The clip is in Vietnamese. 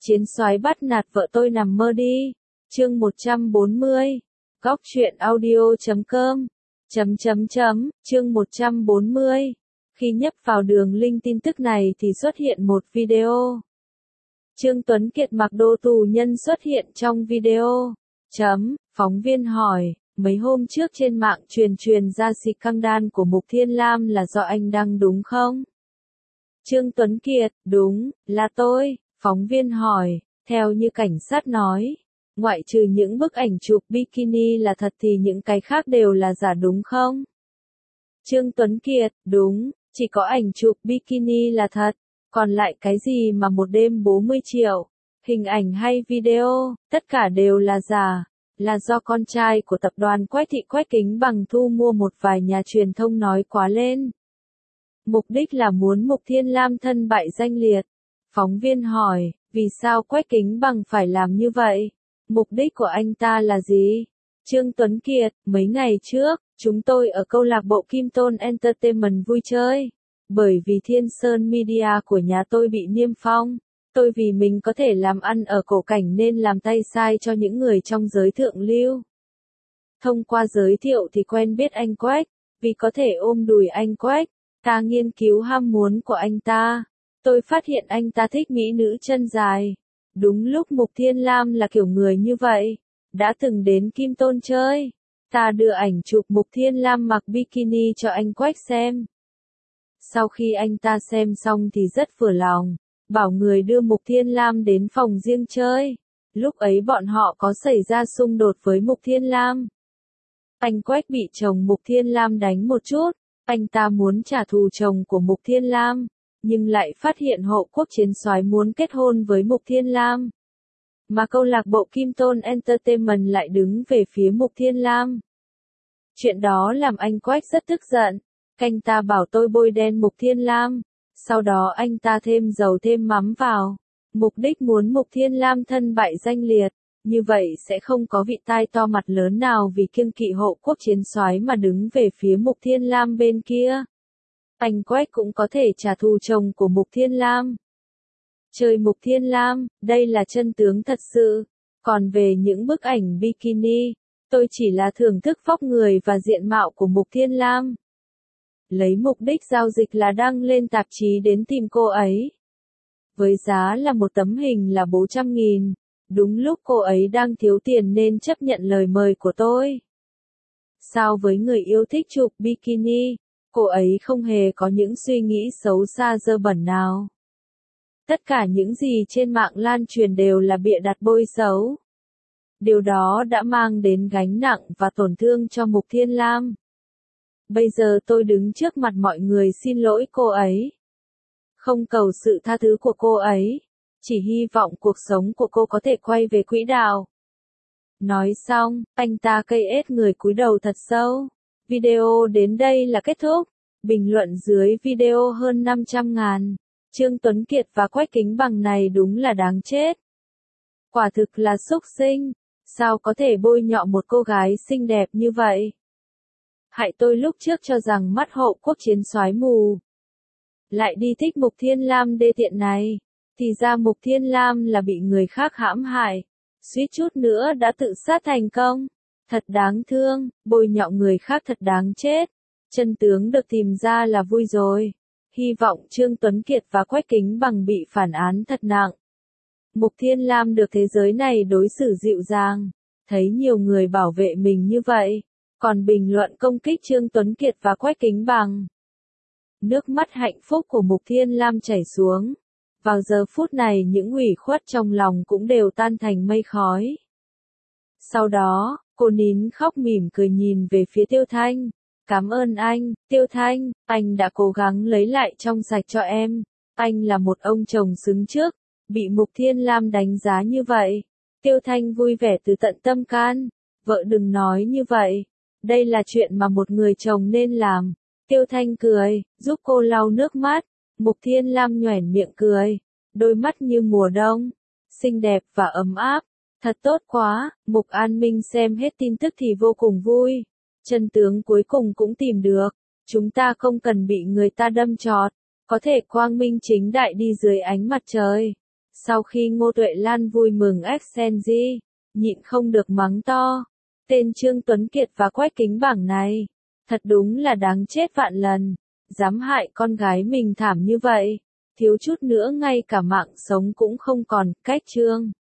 Chiến soái bắt nạt vợ tôi nằm mơ đi. Chương 140. Góc truyện audio.com. Chương 140. Khi nhấp vào đường link tin tức này thì xuất hiện một video. Trương Tuấn Kiệt mặc đồ tù nhân xuất hiện trong video. Phóng viên hỏi, mấy hôm trước trên mạng truyền ra scandal của Mục Thiên Lam là do anh đăng đúng không? Trương Tuấn Kiệt, đúng, là tôi. Phóng viên hỏi, theo như cảnh sát nói, ngoại trừ những bức ảnh chụp bikini là thật thì những cái khác đều là giả đúng không? Trương Tuấn Kiệt, đúng, chỉ có ảnh chụp bikini là thật, còn lại cái gì mà một đêm 40 triệu, hình ảnh hay video, tất cả đều là giả, là do con trai của tập đoàn Quách Thị Quách Kính Bằng thu mua một vài nhà truyền thông nói quá lên. Mục đích là muốn Mục Thiên Lam thân bại danh liệt. Phóng viên hỏi, vì sao Quách Kính Bằng phải làm như vậy? Mục đích của anh ta là gì? Trương Tuấn Kiệt, mấy ngày trước, chúng tôi ở câu lạc bộ Kim Tôn Entertainment vui chơi. Bởi vì Thiên Sơn Media của nhà tôi bị niêm phong, tôi vì mình có thể làm ăn ở cổ cảnh nên làm tay sai cho những người trong giới thượng lưu. Thông qua giới thiệu thì quen biết anh Quách, vì có thể ôm đùi anh Quách, ta nghiên cứu ham muốn của anh ta. Tôi phát hiện anh ta thích mỹ nữ chân dài. Đúng lúc Mục Thiên Lam là kiểu người như vậy, đã từng đến Kim Tôn chơi. Ta đưa ảnh chụp Mục Thiên Lam mặc bikini cho anh Quách xem. Sau khi anh ta xem xong thì rất vừa lòng, bảo người đưa Mục Thiên Lam đến phòng riêng chơi. Lúc ấy bọn họ có xảy ra xung đột với Mục Thiên Lam. Anh Quách bị chồng Mục Thiên Lam đánh một chút, anh ta muốn trả thù chồng của Mục Thiên Lam, nhưng lại phát hiện Hộ Quốc chiến soái muốn kết hôn với Mục Thiên Lam. Mà câu lạc bộ Kim Tôn Entertainment lại đứng về phía Mục Thiên Lam. Chuyện đó làm anh Quách rất tức giận. Anh ta bảo tôi bôi đen Mục Thiên Lam. Sau đó anh ta thêm dầu thêm mắm vào. Mục đích muốn Mục Thiên Lam thân bại danh liệt. Như vậy sẽ không có vị tai to mặt lớn nào vì kiêng kỵ Hộ Quốc chiến soái mà đứng về phía Mục Thiên Lam bên kia. Anh Quách cũng có thể trả thù chồng của Mục Thiên Lam. Chơi Mục Thiên Lam, đây là chân tướng thật sự. Còn về những bức ảnh bikini, tôi chỉ là thưởng thức vóc người và diện mạo của Mục Thiên Lam. Lấy mục đích giao dịch là đăng lên tạp chí đến tìm cô ấy. Với giá là một tấm hình là 400.000, đúng lúc cô ấy đang thiếu tiền nên chấp nhận lời mời của tôi. Sao với người yêu thích chụp bikini, cô ấy không hề có những suy nghĩ xấu xa dơ bẩn nào. Tất cả những gì trên mạng lan truyền đều là bịa đặt bôi xấu. Điều đó đã mang đến gánh nặng và tổn thương cho Mục Thiên Lam. Bây giờ tôi đứng trước mặt mọi người xin lỗi cô ấy. Không cầu sự tha thứ của cô ấy, chỉ hy vọng cuộc sống của cô có thể quay về quỹ đạo. Nói xong, anh ta cây ết người cúi đầu thật sâu. Video đến đây là kết thúc. Bình luận dưới video hơn 500.000. Trương Tuấn Kiệt và Quách Kính Bằng này đúng là đáng chết. Quả thực là súc sinh. Sao có thể bôi nhọ một cô gái xinh đẹp như vậy? Hại tôi lúc trước cho rằng mắt Hộ Quốc chiến soái mù. Lại đi thích Mục Thiên Lam đê tiện này. Thì ra Mục Thiên Lam là bị người khác hãm hại. Suýt chút nữa đã tự sát thành công. Thật đáng thương, bôi nhọ người khác thật đáng chết. Chân tướng được tìm ra là vui rồi. Hy vọng Trương Tuấn Kiệt và Quách Kính Bằng bị phản án thật nặng. Mục Thiên Lam được thế giới này đối xử dịu dàng. Thấy nhiều người bảo vệ mình như vậy. Còn bình luận công kích Trương Tuấn Kiệt và Quách Kính Bằng. Nước mắt hạnh phúc của Mục Thiên Lam chảy xuống. Vào giờ phút này những ủy khuất trong lòng cũng đều tan thành mây khói. Sau đó, cô nín khóc mỉm cười nhìn về phía Tiêu Thanh. Cảm ơn anh, Tiêu Thanh, anh đã cố gắng lấy lại trong sạch cho em. Anh là một ông chồng xứng trước, bị Mục Thiên Lam đánh giá như vậy. Tiêu Thanh vui vẻ từ tận tâm can. Vợ đừng nói như vậy. Đây là chuyện mà một người chồng nên làm. Tiêu Thanh cười, giúp cô lau nước mắt. Mục Thiên Lam nhoẻn miệng cười. Đôi mắt như mùa đông. Xinh đẹp và ấm áp. Thật tốt quá. Mục An Minh xem hết tin tức thì vô cùng vui. Chân tướng cuối cùng cũng tìm được. Chúng ta không cần bị người ta đâm chọt. Có thể quang minh chính đại đi dưới ánh mặt trời. Sau khi Ngô Tuệ Lan vui mừng Excenji, nhịn không được mắng to. Tên Trương Tuấn Kiệt và Quách Kính Bảng này, thật đúng là đáng chết vạn lần. Dám hại con gái mình thảm như vậy, thiếu chút nữa ngay cả mạng sống cũng không còn. Cách Trương